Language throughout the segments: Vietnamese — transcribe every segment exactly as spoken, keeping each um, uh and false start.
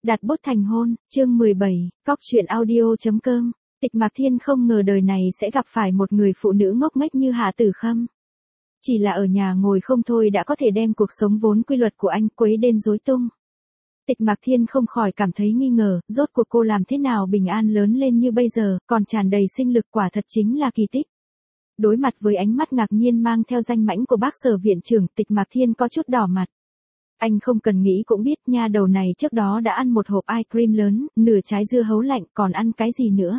Đặt bút thành hôn, chương mười bảy, cóc truyện audio.com. Tịch Mạc Thiên không ngờ đời này sẽ gặp phải một người phụ nữ ngốc nghếch như Hạ Tử Khâm. Chỉ là ở nhà ngồi không thôi đã có thể đem cuộc sống vốn quy luật của anh quấy đến rối tung. Tịch Mạc Thiên không khỏi cảm thấy nghi ngờ, rốt cuộc cô làm thế nào bình an lớn lên như bây giờ, còn tràn đầy sinh lực, quả thật chính là kỳ tích. Đối mặt với ánh mắt ngạc nhiên mang theo danh mãnh của bác Sở viện trưởng, Tịch Mạc Thiên có chút đỏ mặt. Anh không cần nghĩ cũng biết nha đầu này trước đó đã ăn một hộp ice cream lớn, nửa trái dưa hấu lạnh, còn ăn cái gì nữa.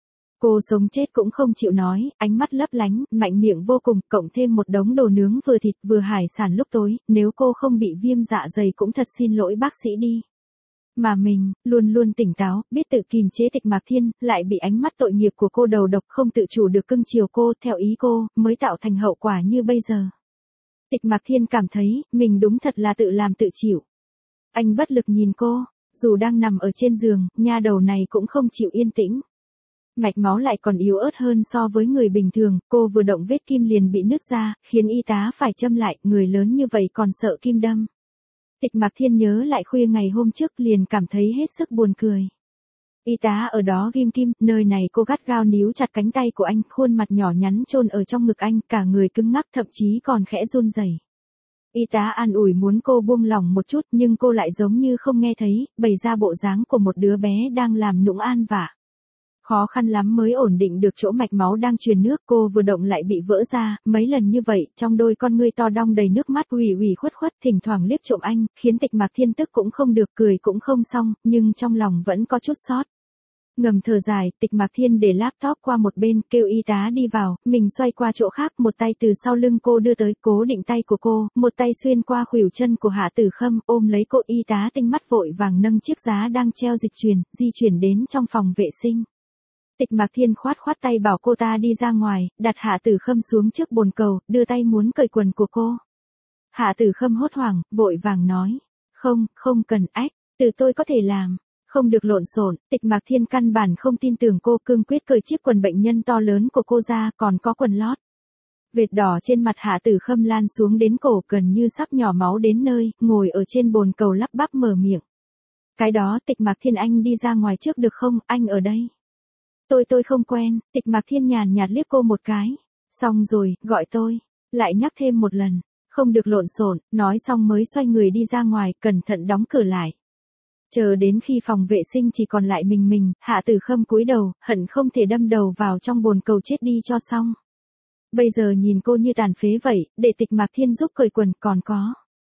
Cô sống chết cũng không chịu nói, ánh mắt lấp lánh, mạnh miệng vô cùng, cộng thêm một đống đồ nướng vừa thịt vừa hải sản lúc tối, nếu cô không bị viêm dạ dày cũng thật xin lỗi bác sĩ đi. Mà mình, luôn luôn tỉnh táo, biết tự kìm chế Tịch Mạc Thiên, lại bị ánh mắt tội nghiệp của cô đầu độc không tự chủ được cưng chiều cô, theo ý cô, mới tạo thành hậu quả như bây giờ. Tịch Mạc Thiên cảm thấy, mình đúng thật là tự làm tự chịu. Anh bất lực nhìn cô, dù đang nằm ở trên giường, nha đầu này cũng không chịu yên tĩnh. Mạch máu lại còn yếu ớt hơn so với người bình thường, cô vừa động vết kim liền bị nứt ra, khiến y tá phải châm lại, người lớn như vậy còn sợ kim đâm. Tịch Mạc Thiên nhớ lại khuya ngày hôm trước liền cảm thấy hết sức buồn cười. Y tá ở đó ghim kim, nơi này cô gắt gao níu chặt cánh tay của anh, khuôn mặt nhỏ nhắn chôn ở trong ngực anh, cả người cứng ngắc thậm chí còn khẽ run rẩy. Y tá an ủi muốn cô buông lỏng một chút nhưng cô lại giống như không nghe thấy, bày ra bộ dáng của một đứa bé đang làm nũng an vạ. Khó khăn lắm mới ổn định được chỗ mạch máu đang truyền nước, cô vừa động lại bị vỡ ra, mấy lần như vậy, trong đôi con ngươi to đong đầy nước mắt ủy ủy khuất khuất, thỉnh thoảng liếc trộm anh, khiến Tịch Mạc Thiên tức cũng không được, cười cũng không xong, nhưng trong lòng vẫn có chút xót. Ngầm thở dài, Tịch Mạc Thiên để laptop qua một bên, kêu y tá đi vào, mình xoay qua chỗ khác, một tay từ sau lưng cô đưa tới, cố định tay của cô, một tay xuyên qua khuỷu chân của Hạ Tử Khâm, ôm lấy cô. Y tá tinh mắt vội vàng nâng chiếc giá đang treo dịch truyền, di chuyển đến trong phòng vệ sinh. Tịch Mạc Thiên khoát khoát tay bảo cô ta đi ra ngoài, đặt Hạ Tử Khâm xuống trước bồn cầu, đưa tay muốn cởi quần của cô. Hạ Tử Khâm hốt hoảng, vội vàng nói, không, không cần, ách, từ tôi có thể làm. Không được lộn xộn. Tịch Mạc Thiên căn bản không tin tưởng cô, cương quyết cởi chiếc quần bệnh nhân to lớn của cô ra, còn có quần lót. Vệt đỏ trên mặt Hạ Tử Khâm lan xuống đến cổ, gần như sắp nhỏ máu đến nơi, ngồi ở trên bồn cầu lắp bắp mở miệng. Cái đó, Tịch Mạc Thiên, anh đi ra ngoài trước được không, anh ở đây. Tôi tôi không quen. Tịch Mạc Thiên nhàn nhạt liếc cô một cái. Xong rồi, gọi tôi. Lại nhắc thêm một lần. Không được lộn xộn, nói xong mới xoay người đi ra ngoài, cẩn thận đóng cửa lại. Chờ đến khi phòng vệ sinh chỉ còn lại mình mình, Hạ Tử Khâm cúi đầu, hận không thể đâm đầu vào trong bồn cầu chết đi cho xong. Bây giờ nhìn cô như tàn phế vậy, để Tịch Mạc Thiên giúp cởi quần, còn có.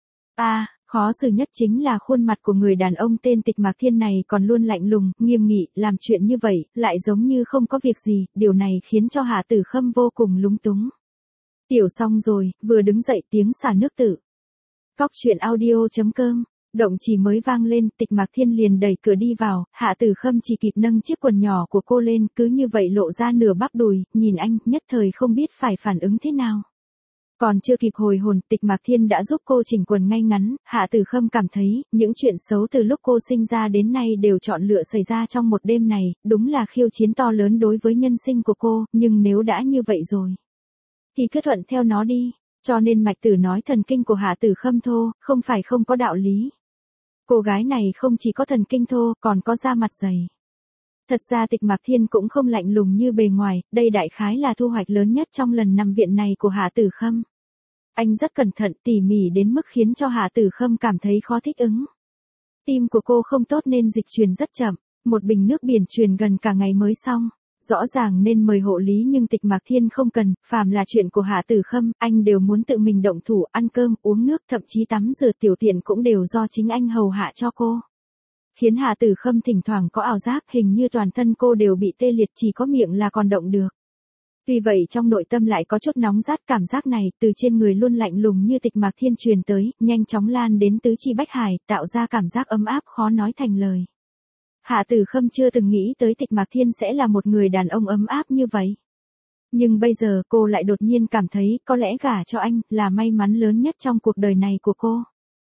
À, khó xử nhất chính là khuôn mặt của người đàn ông tên Tịch Mạc Thiên này còn luôn lạnh lùng, nghiêm nghị, làm chuyện như vậy, lại giống như không có việc gì, điều này khiến cho Hạ Tử Khâm vô cùng lúng túng. Tiểu xong rồi, vừa đứng dậy tiếng xả nước tử. Cóc truyện audio.com. Động chỉ mới vang lên, Tịch Mạc Thiên liền đẩy cửa đi vào, Hạ Tử Khâm chỉ kịp nâng chiếc quần nhỏ của cô lên, cứ như vậy lộ ra nửa bắp đùi, nhìn anh, nhất thời không biết phải phản ứng thế nào. Còn chưa kịp hồi hồn, Tịch Mạc Thiên đã giúp cô chỉnh quần ngay ngắn, Hạ Tử Khâm cảm thấy, những chuyện xấu từ lúc cô sinh ra đến nay đều chọn lựa xảy ra trong một đêm này, đúng là khiêu chiến to lớn đối với nhân sinh của cô, nhưng nếu đã như vậy rồi, thì cứ thuận theo nó đi, cho nên mạch tử nói thần kinh của Hạ Tử Khâm thô, không phải không có đạo lý. Cô gái này không chỉ có thần kinh thô, còn có da mặt dày. Thật ra Tịch Mạc Thiên cũng không lạnh lùng như bề ngoài, đây đại khái là thu hoạch lớn nhất trong lần nằm viện này của Hạ Tử Khâm. Anh rất cẩn thận, tỉ mỉ đến mức khiến cho Hạ Tử Khâm cảm thấy khó thích ứng. Tim của cô không tốt nên dịch truyền rất chậm, một bình nước biển truyền gần cả ngày mới xong. Rõ ràng nên mời hộ lý nhưng Tịch Mạc Thiên không cần, phàm là chuyện của Hạ Tử Khâm, anh đều muốn tự mình động thủ, ăn cơm, uống nước, thậm chí tắm rửa tiểu tiện cũng đều do chính anh hầu hạ cho cô. Khiến Hạ Tử Khâm thỉnh thoảng có ảo giác, hình như toàn thân cô đều bị tê liệt, chỉ có miệng là còn động được. Tuy vậy trong nội tâm lại có chút nóng rát, cảm giác này từ trên người luôn lạnh lùng như Tịch Mạc Thiên truyền tới, nhanh chóng lan đến tứ chi bách hải, tạo ra cảm giác ấm áp khó nói thành lời. Hạ Tử Khâm chưa từng nghĩ tới Tịch Mạc Thiên sẽ là một người đàn ông ấm áp như vậy. Nhưng bây giờ cô lại đột nhiên cảm thấy có lẽ gả cho anh là may mắn lớn nhất trong cuộc đời này của cô.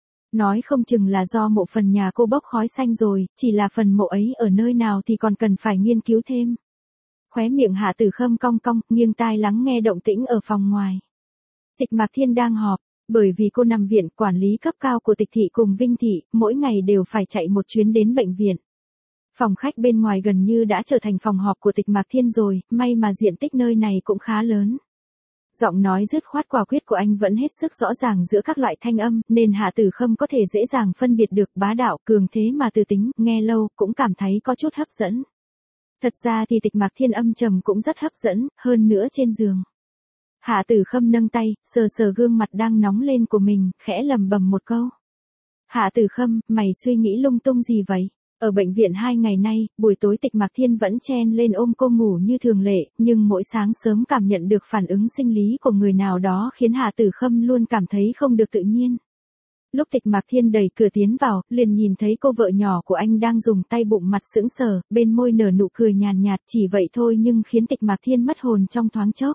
Nói không chừng là do mộ phần nhà cô bốc khói xanh rồi, chỉ là phần mộ ấy ở nơi nào thì còn cần phải nghiên cứu thêm. Khóe miệng Hạ Tử Khâm cong cong, nghiêng tai lắng nghe động tĩnh ở phòng ngoài. Tịch Mạc Thiên đang họp. Bởi vì cô nằm viện, quản lý cấp cao của Tịch thị cùng Vinh thị, mỗi ngày đều phải chạy một chuyến đến bệnh viện. Phòng khách bên ngoài gần như đã trở thành phòng họp của Tịch Mạc Thiên rồi, may mà diện tích nơi này cũng khá lớn. Giọng nói dứt khoát quả quyết của anh vẫn hết sức rõ ràng giữa các loại thanh âm, nên Hạ Tử Khâm có thể dễ dàng phân biệt được bá đạo, cường thế mà từ tính, nghe lâu, cũng cảm thấy có chút hấp dẫn. Thật ra thì Tịch Mạc Thiên âm trầm cũng rất hấp dẫn, hơn nữa trên giường. Hạ Tử Khâm nâng tay, sờ sờ gương mặt đang nóng lên của mình, khẽ lầm bầm một câu. Hạ Tử Khâm, mày suy nghĩ lung tung gì vậy? Ở bệnh viện hai ngày nay, buổi tối Tịch Mạc Thiên vẫn chen lên ôm cô ngủ như thường lệ, nhưng mỗi sáng sớm cảm nhận được phản ứng sinh lý của người nào đó khiến Hạ Tử Khâm luôn cảm thấy không được tự nhiên. Lúc Tịch Mạc Thiên đẩy cửa tiến vào, liền nhìn thấy cô vợ nhỏ của anh đang dùng tay bụng mặt sững sờ, bên môi nở nụ cười nhàn nhạt, chỉ vậy thôi nhưng khiến Tịch Mạc Thiên mất hồn trong thoáng chốc.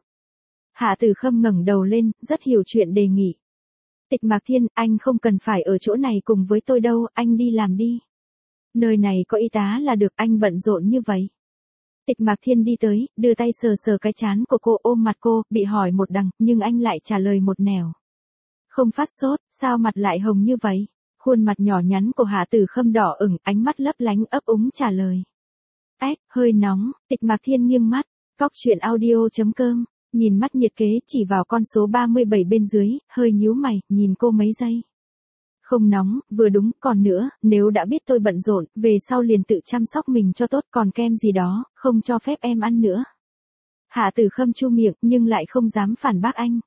Hạ Tử Khâm ngẩng đầu lên, rất hiểu chuyện đề nghị. Tịch Mạc Thiên, anh không cần phải ở chỗ này cùng với tôi đâu, anh đi làm đi. Nơi này có y tá là được, anh bận rộn như vậy. Tịch Mạc Thiên đi tới, đưa tay sờ sờ cái trán của cô, ôm mặt cô, bị hỏi một đằng, nhưng anh lại trả lời một nẻo. Không phát sốt, sao mặt lại hồng như vậy? Khuôn mặt nhỏ nhắn của Hạ Tử Khâm đỏ ửng, ánh mắt lấp lánh ấp úng trả lời. Ếch, hơi nóng, Tịch Mạc Thiên nghiêng mắt, Cóc Truyện Audio chấm com, nhìn mắt nhiệt kế chỉ vào con số ba mươi bảy bên dưới, hơi nhíu mày, nhìn cô mấy giây. Không nóng, vừa đúng, còn nữa, nếu đã biết tôi bận rộn, về sau liền tự chăm sóc mình cho tốt, còn kem gì đó, không cho phép em ăn nữa. Hạ Tử Khâm chu miệng, nhưng lại không dám phản bác anh.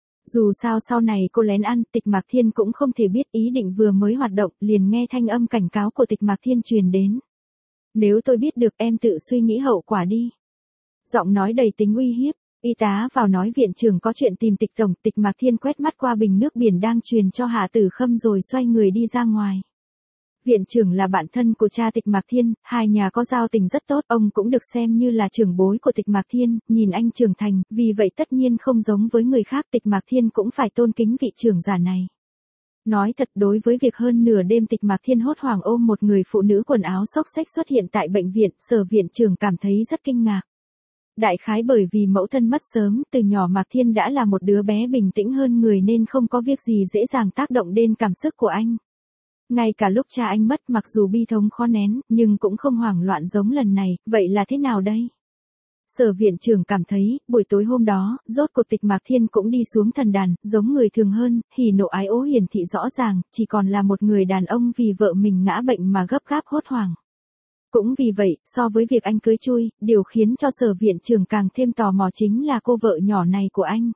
Dù sao sau này cô lén ăn, Tịch Mạc Thiên cũng không thể biết ý định vừa mới hoạt động, liền nghe thanh âm cảnh cáo của Tịch Mạc Thiên truyền đến. Nếu tôi biết được em tự suy nghĩ hậu quả đi. Giọng nói đầy tính uy hiếp. Y tá vào nói viện trưởng có chuyện tìm Tịch tổng. Tịch Mạc Thiên quét mắt qua bình nước biển đang truyền cho Hạ Tử Khâm rồi xoay người đi ra ngoài. Viện trưởng là bạn thân của cha Tịch Mạc Thiên, hai nhà có giao tình rất tốt, ông cũng được xem như là trưởng bối của Tịch Mạc Thiên, nhìn anh trưởng thành, vì vậy tất nhiên không giống với người khác, Tịch Mạc Thiên cũng phải tôn kính vị trưởng giả này. Nói thật, đối với việc hơn nửa đêm Tịch Mạc Thiên hốt hoảng ôm một người phụ nữ quần áo xốc xếch xuất hiện tại bệnh viện, Sở viện trưởng cảm thấy rất kinh ngạc. Đại khái bởi vì mẫu thân mất sớm, từ nhỏ Mạc Thiên đã là một đứa bé bình tĩnh hơn người nên không có việc gì dễ dàng tác động đến cảm xúc của anh. Ngay cả lúc cha anh mất, mặc dù bi thống khó nén, nhưng cũng không hoảng loạn giống lần này, vậy là thế nào đây? Sở viện trưởng cảm thấy, buổi tối hôm đó, rốt cuộc Tịch Mạc Thiên cũng đi xuống thần đàn, giống người thường hơn, hỉ nộ ái ố hiển thị rõ ràng, chỉ còn là một người đàn ông vì vợ mình ngã bệnh mà gấp gáp hốt hoảng. Cũng vì vậy, so với việc anh cưới chui, điều khiến cho Sở viện trưởng càng thêm tò mò chính là cô vợ nhỏ này của anh.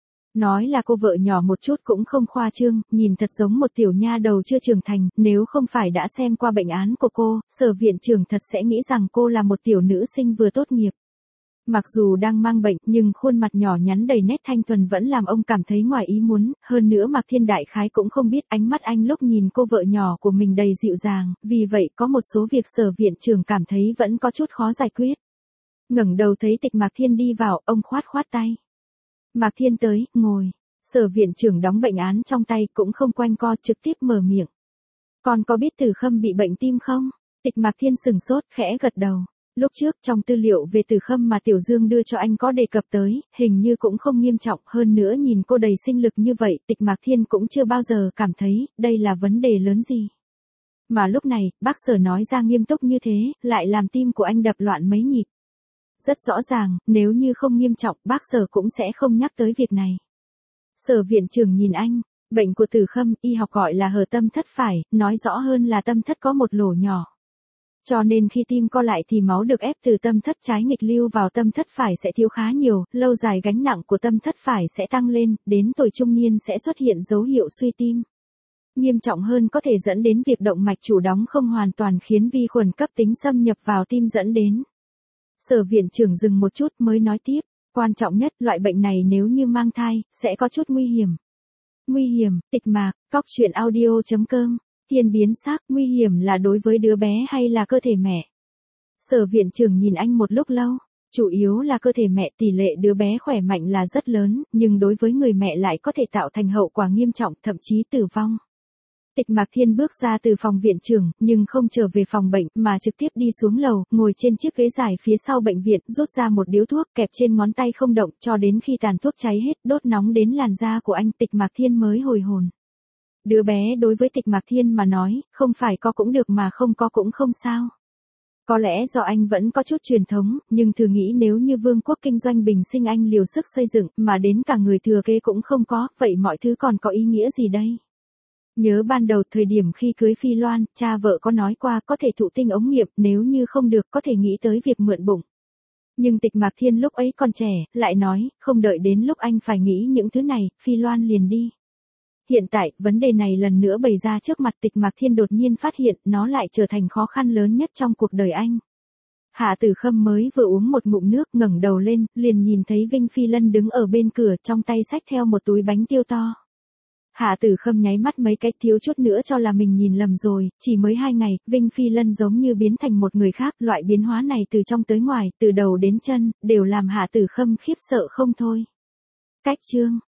Nói là cô vợ nhỏ một chút cũng không khoa trương, nhìn thật giống một tiểu nha đầu chưa trưởng thành, nếu không phải đã xem qua bệnh án của cô, Sở viện trưởng thật sẽ nghĩ rằng cô là một tiểu nữ sinh vừa tốt nghiệp. Mặc dù đang mang bệnh, nhưng khuôn mặt nhỏ nhắn đầy nét thanh thuần vẫn làm ông cảm thấy ngoài ý muốn, hơn nữa Mạc Thiên đại khái cũng không biết ánh mắt anh lúc nhìn cô vợ nhỏ của mình đầy dịu dàng, vì vậy có một số việc Sở viện trưởng cảm thấy vẫn có chút khó giải quyết. Ngẩng đầu thấy Tịch Mạc Thiên đi vào, ông khoát khoát tay. Mạc Thiên tới, ngồi. Sở viện trưởng đóng bệnh án trong tay cũng không quanh co, trực tiếp mở miệng. Con có biết Tử Khâm bị bệnh tim không? Tịch Mạc Thiên sừng sốt, khẽ gật đầu. Lúc trước trong tư liệu về Tử Khâm mà Tiểu Dương đưa cho anh có đề cập tới, hình như cũng không nghiêm trọng, hơn nữa nhìn cô đầy sinh lực như vậy, Tịch Mạc Thiên cũng chưa bao giờ cảm thấy, đây là vấn đề lớn gì. Mà lúc này, bác Sở nói ra nghiêm túc như thế, lại làm tim của anh đập loạn mấy nhịp. Rất rõ ràng, nếu như không nghiêm trọng, bác Sở cũng sẽ không nhắc tới việc này. Sở viện trưởng nhìn anh, bệnh của Tử Khâm, y học gọi là hở tâm thất phải, nói rõ hơn là tâm thất có một lỗ nhỏ. Cho nên khi tim co lại thì máu được ép từ tâm thất trái nghịch lưu vào tâm thất phải sẽ thiếu khá nhiều, lâu dài gánh nặng của tâm thất phải sẽ tăng lên, đến tuổi trung niên sẽ xuất hiện dấu hiệu suy tim. Nghiêm trọng hơn có thể dẫn đến việc động mạch chủ đóng không hoàn toàn khiến vi khuẩn cấp tính xâm nhập vào tim dẫn đến. Sở viện trưởng dừng một chút mới nói tiếp, quan trọng nhất loại bệnh này nếu như mang thai, sẽ có chút nguy hiểm. Nguy hiểm, Tịch Mạc, Cóc Truyện Audio chấm com. Thiên biến sắc, nguy hiểm là đối với đứa bé hay là cơ thể mẹ? Sở viện trưởng nhìn anh một lúc lâu, chủ yếu là cơ thể mẹ, tỷ lệ đứa bé khỏe mạnh là rất lớn, nhưng đối với người mẹ lại có thể tạo thành hậu quả nghiêm trọng, thậm chí tử vong. Tịch Mạc Thiên bước ra từ phòng viện trưởng, nhưng không trở về phòng bệnh, mà trực tiếp đi xuống lầu, ngồi trên chiếc ghế dài phía sau bệnh viện, rút ra một điếu thuốc, kẹp trên ngón tay không động, cho đến khi tàn thuốc cháy hết, đốt nóng đến làn da của anh, Tịch Mạc Thiên mới hồi hồn. Đứa bé đối với Tịch Mạc Thiên mà nói, không phải có cũng được mà không có cũng không sao. Có lẽ do anh vẫn có chút truyền thống, nhưng thử nghĩ nếu như vương quốc kinh doanh bình sinh anh liều sức xây dựng, mà đến cả người thừa kế cũng không có, vậy mọi thứ còn có ý nghĩa gì đây? Nhớ ban đầu thời điểm khi cưới Phi Loan, cha vợ có nói qua có thể thụ tinh ống nghiệm, nếu như không được có thể nghĩ tới việc mượn bụng. Nhưng Tịch Mạc Thiên lúc ấy còn trẻ, lại nói, không đợi đến lúc anh phải nghĩ những thứ này, Phi Loan liền đi. Hiện tại, vấn đề này lần nữa bày ra trước mặt Tịch Mạc Thiên đột nhiên phát hiện, nó lại trở thành khó khăn lớn nhất trong cuộc đời anh. Hạ Tử Khâm mới vừa uống một ngụm nước, ngẩng đầu lên, liền nhìn thấy Vinh Phi Lân đứng ở bên cửa, trong tay xách theo một túi bánh tiêu to. Hạ Tử Khâm nháy mắt mấy cái, thiếu chút nữa cho là mình nhìn lầm rồi, chỉ mới hai ngày, Vinh Phi Lân giống như biến thành một người khác, loại biến hóa này từ trong tới ngoài, từ đầu đến chân, đều làm Hạ Tử Khâm khiếp sợ không thôi. Cách chương